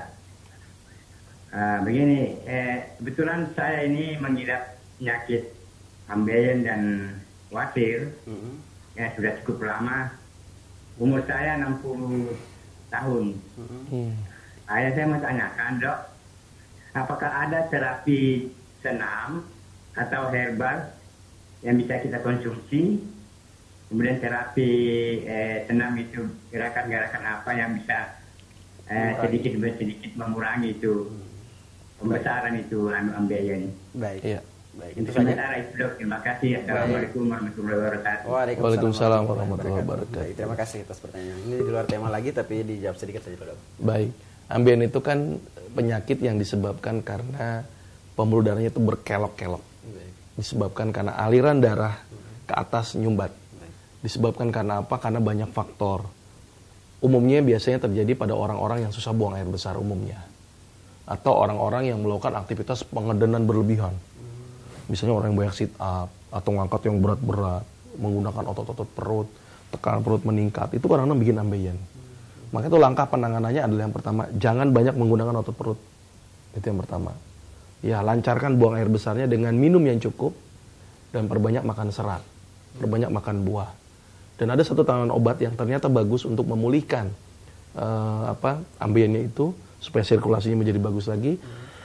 uh, begini, eh, kebetulan saya ini mengidap penyakit ambeien dan wasir, mm-hmm. ya sudah cukup lama. Umur saya enam puluh tahun. Mm-hmm. Ayah saya mau tanyakan dok, apakah ada terapi senam atau herbal yang bisa kita konsumsi? Kemudian terapi eh, senam itu gerakan-gerakan apa yang bisa eh, sedikit demi sedikit mengurangi itu pembesaran itu anu ambeien. Baik. Iya. Baik. Itu sementara itu dok. Terima kasih. Assalamualaikum warahmatullahi wabarakatuh. Waalaikumsalam warahmatullahi wabarakatuh. Terima kasih atas pertanyaan. Ini di luar tema lagi tapi dijawab sedikit saja dok. Baik. Ambien itu kan penyakit yang disebabkan karena pembuluh darahnya itu berkelok-kelok. Disebabkan karena aliran darah ke atas nyumbat. Disebabkan karena apa? Karena banyak faktor. Umumnya biasanya terjadi pada orang-orang yang susah buang air besar umumnya. Atau orang-orang yang melakukan aktivitas pengedenan berlebihan. Misalnya orang yang banyak sit up, atau ngangkat yang berat-berat, menggunakan otot-otot perut, tekanan perut meningkat. Itu kadang-kadang bikin ambeien. Maka itu langkah penanganannya adalah yang pertama, jangan banyak menggunakan otot perut. Itu yang pertama. Ya, lancarkan buang air besarnya dengan minum yang cukup, dan perbanyak makan serat, perbanyak makan buah. Dan ada satu tanaman obat yang ternyata bagus untuk memulihkan uh, apa ambeiennya itu supaya sirkulasinya menjadi bagus lagi,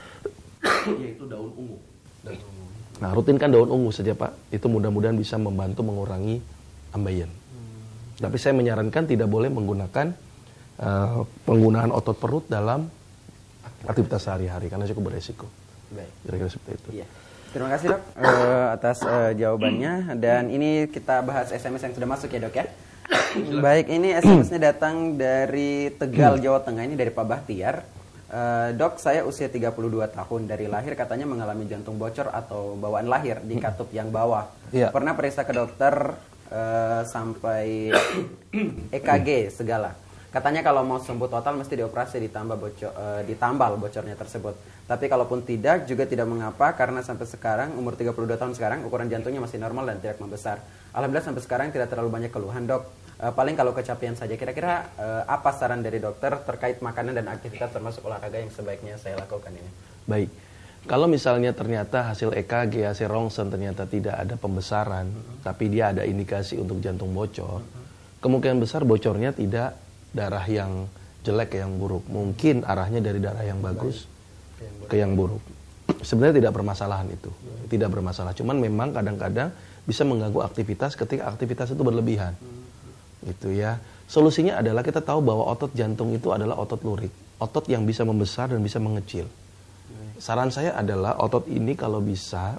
yaitu daun ungu. Nah, rutinkan daun ungu saja Pak, itu mudah-mudahan bisa membantu mengurangi ambeien. Hmm. Tapi saya menyarankan tidak boleh menggunakan uh, penggunaan otot perut dalam aktivitas sehari-hari karena cukup beresiko. Baik. Kira-kira seperti itu. Iya. Terima kasih dok uh, atas uh, jawabannya dan ini kita bahas S M S yang sudah masuk ya dok ya. Baik, ini S M S-nya datang dari Tegal, Jawa Tengah, ini dari Pak Bahtiar. Uh, dok, saya usia tiga puluh dua tahun, dari lahir katanya mengalami jantung bocor atau bawaan lahir di katup yang bawah. Ya. Pernah periksa ke dokter uh, sampai E K G segala. Katanya kalau mau sembuh total mesti dioperasi ditambah bocor, uh, ditambal bocornya tersebut. Tapi kalaupun tidak juga tidak mengapa karena sampai sekarang umur tiga puluh dua tahun sekarang ukuran jantungnya masih normal dan tidak membesar. Alhamdulillah sampai sekarang tidak terlalu banyak keluhan dok. Uh, paling kalau kecapean saja. Kira-kira uh, apa saran dari dokter terkait makanan dan aktivitas termasuk olahraga yang sebaiknya saya lakukan ini? Baik. Kalau misalnya ternyata hasil E K G, hasil rongsen ternyata tidak ada pembesaran, mm-hmm. tapi dia ada indikasi untuk jantung bocor, mm-hmm. kemungkinan besar bocornya tidak darah yang jelek ke yang buruk. Mungkin arahnya dari darah yang bagus ke yang buruk. Sebenarnya tidak bermasalahan itu. Tidak bermasalah. Cuman memang kadang-kadang bisa mengganggu aktivitas ketika aktivitas itu berlebihan. Gitu ya. Solusinya adalah kita tahu bahwa otot jantung itu adalah otot lurik. Otot yang bisa membesar dan bisa mengecil. Saran saya adalah otot ini kalau bisa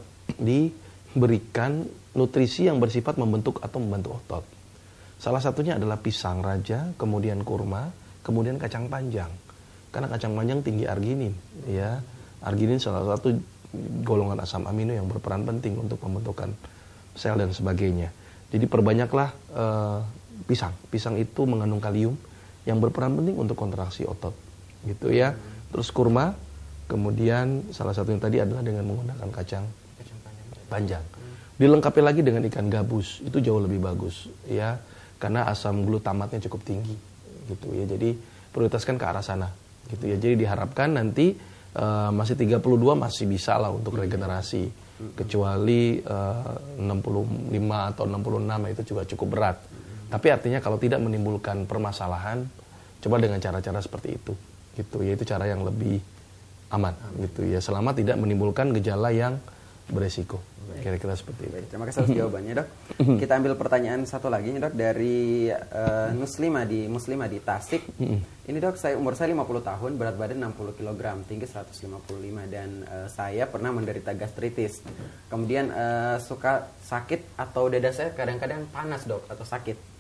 diberikan nutrisi yang bersifat membentuk atau membantu otot. Salah satunya adalah pisang raja, kemudian kurma, kemudian kacang panjang. Karena kacang panjang tinggi arginin, ya. Arginin salah satu golongan asam amino yang berperan penting untuk pembentukan sel dan sebagainya. Jadi perbanyaklah uh, pisang. Pisang itu mengandung kalium yang berperan penting untuk kontraksi otot, gitu ya. Terus kurma, kemudian salah satu yang tadi adalah dengan menggunakan kacang panjang. Dilengkapi lagi dengan ikan gabus, itu jauh lebih bagus, ya. Karena asam glutamatnya cukup tinggi, gitu ya. Jadi prioritaskan ke arah sana, gitu ya. Jadi diharapkan nanti uh, masih tiga puluh dua masih bisa lah untuk regenerasi, kecuali uh, enam puluh lima atau enam puluh enam itu juga cukup berat. Tapi artinya kalau tidak menimbulkan permasalahan, coba dengan cara-cara seperti itu, gitu ya. Itu cara yang lebih aman, gitu ya. Selama tidak menimbulkan gejala yang beresiko. Kira-kira seperti itu. Baik, terima kasih atas jawabannya dok. Kita ambil pertanyaan satu lagi nih dok dari uh, Muslimah di Muslimah di Tasik. Ini dok, saya umur saya lima puluh tahun, berat badan enam puluh kilogram, tinggi seratus lima puluh lima dan uh, saya pernah menderita gastritis. Kemudian uh, suka sakit atau dada saya kadang-kadang panas dok atau sakit.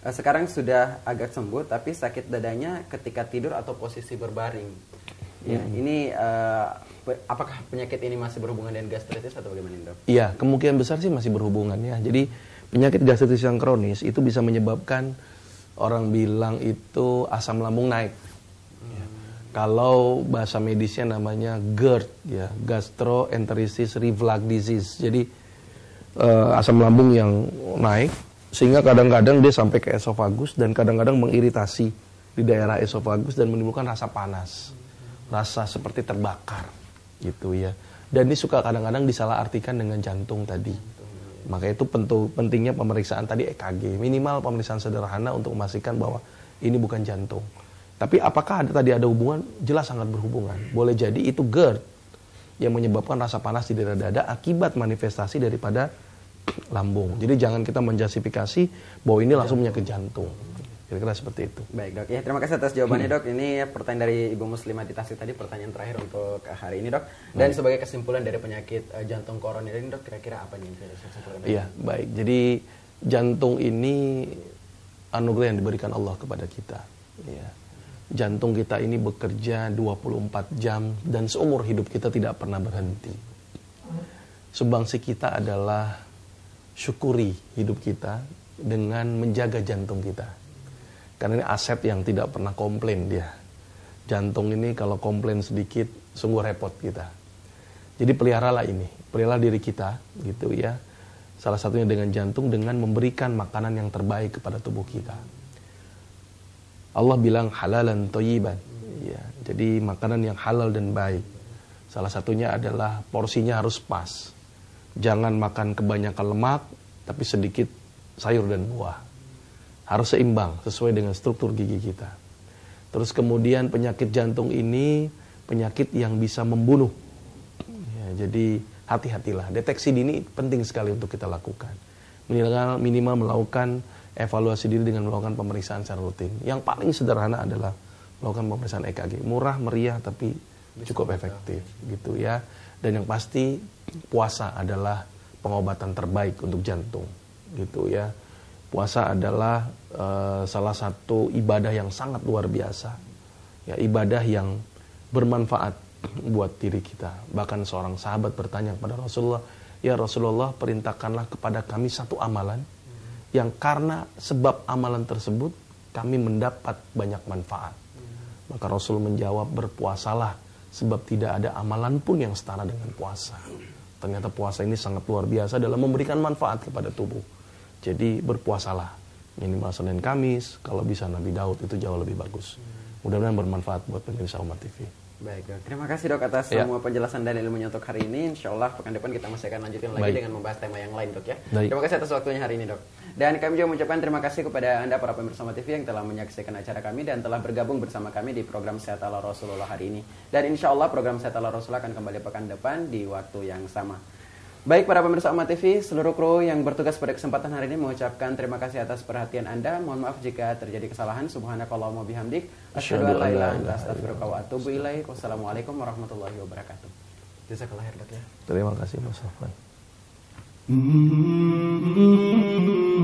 uh, sekarang sudah agak sembuh, tapi sakit dadanya ketika tidur atau posisi berbaring. Ya, hmm. ini uh, apakah penyakit ini masih berhubungan dengan gastritis atau bagaimana, Dok? Iya, kemungkinan besar sih masih berhubungan ya. Jadi penyakit gastritis yang kronis itu bisa menyebabkan orang bilang itu asam lambung naik. Hmm. Ya. Kalau bahasa medisnya namanya G E R D, ya, gastroenteritis reflux disease. Jadi uh, asam lambung yang naik sehingga kadang-kadang dia sampai ke esofagus dan kadang-kadang mengiritasi di daerah esofagus dan menimbulkan rasa panas. Rasa seperti terbakar gitu ya. Dan ini suka kadang-kadang disalahartikan dengan jantung tadi. Maka itu pentu, pentingnya pemeriksaan tadi E K G, minimal pemeriksaan sederhana untuk memastikan bahwa ini bukan jantung. Tapi apakah ada, tadi ada hubungan? Jelas sangat berhubungan. Boleh jadi itu G E R D yang menyebabkan rasa panas di daerah dada akibat manifestasi daripada lambung. Jadi jangan kita menjustifikasi bahwa ini langsung penyakit jantung. Kira-kira seperti itu. Baik, Dok. Ya, terima kasih atas jawabannya, Dok. Ini pertanyaan dari Ibu Muslimah di Tasik tadi, pertanyaan terakhir untuk hari ini, Dok. Dan baik. Sebagai kesimpulan dari penyakit uh, jantung koroner ini, Dok, kira-kira apa nih? Iya, baik. Jadi jantung ini anugerah yang diberikan Allah kepada kita. Ya. Jantung kita ini bekerja dua puluh empat jam dan seumur hidup kita tidak pernah berhenti. Sumbangsi kita adalah syukuri hidup kita dengan menjaga jantung kita. Karena ini aset yang tidak pernah komplain dia. Jantung ini kalau komplain sedikit, sungguh repot kita. Jadi peliharalah ini, peliharalah diri kita, gitu ya. Salah satunya dengan jantung, dengan memberikan makanan yang terbaik kepada tubuh kita. Allah bilang halalan thayyiban. Ya, jadi makanan yang halal dan baik. Salah satunya adalah porsinya harus pas. Jangan makan kebanyakan lemak, tapi sedikit sayur dan buah. Harus seimbang sesuai dengan struktur gigi kita. Terus kemudian penyakit jantung ini penyakit yang bisa membunuh. Ya, jadi hati-hatilah. Deteksi dini penting sekali untuk kita lakukan. Minimal, minimal melakukan evaluasi diri dengan melakukan pemeriksaan secara rutin. Yang paling sederhana adalah melakukan pemeriksaan E K G. Murah, meriah, tapi cukup efektif, gitu ya. Dan yang pasti puasa adalah pengobatan terbaik untuk jantung, gitu ya. Puasa adalah uh, salah satu ibadah yang sangat luar biasa. Ya, ibadah yang bermanfaat buat diri kita. Bahkan seorang sahabat bertanya kepada Rasulullah, "Ya Rasulullah, perintahkanlah kepada kami satu amalan yang karena sebab amalan tersebut kami mendapat banyak manfaat." Maka Rasul menjawab, "Berpuasalah, sebab tidak ada amalan pun yang setara dengan puasa." Ternyata puasa ini sangat luar biasa dalam memberikan manfaat kepada tubuh. Jadi berpuasalah, minimal Senin Kamis, kalau bisa Nabi Daud itu jauh lebih bagus. Mudah-mudahan bermanfaat buat pemirsa Umat T V. Baik, Dok. Terima kasih, Dok, atas ya. semua penjelasan dan ilmunya untuk hari ini. Insya Allah pekan depan kita masih akan lanjutin lagi Baik. dengan membahas tema yang lain, Dok, ya. Baik. Terima kasih atas waktunya hari ini, Dok. Dan kami juga mengucapkan terima kasih kepada Anda para pemirsa Umat T V yang telah menyaksikan acara kami dan telah bergabung bersama kami di program Sehat ala Rasulullah hari ini. Dan insya Allah program Sehat ala Rasulullah akan kembali pekan depan di waktu yang sama. Baik para pemirsa Umat T V, seluruh kru yang bertugas pada kesempatan hari ini mengucapkan terima kasih atas perhatian Anda. Mohon maaf jika terjadi kesalahan. Subhanakallahumma bihamdik, asyhadu an la ilaha illa anta astaghfiruka wa atubu ilaik. Wassalamualaikum warahmatullahi wabarakatuh. Jazakallahu khairan, Dok, ya. Terima kasih Mas Sofwan.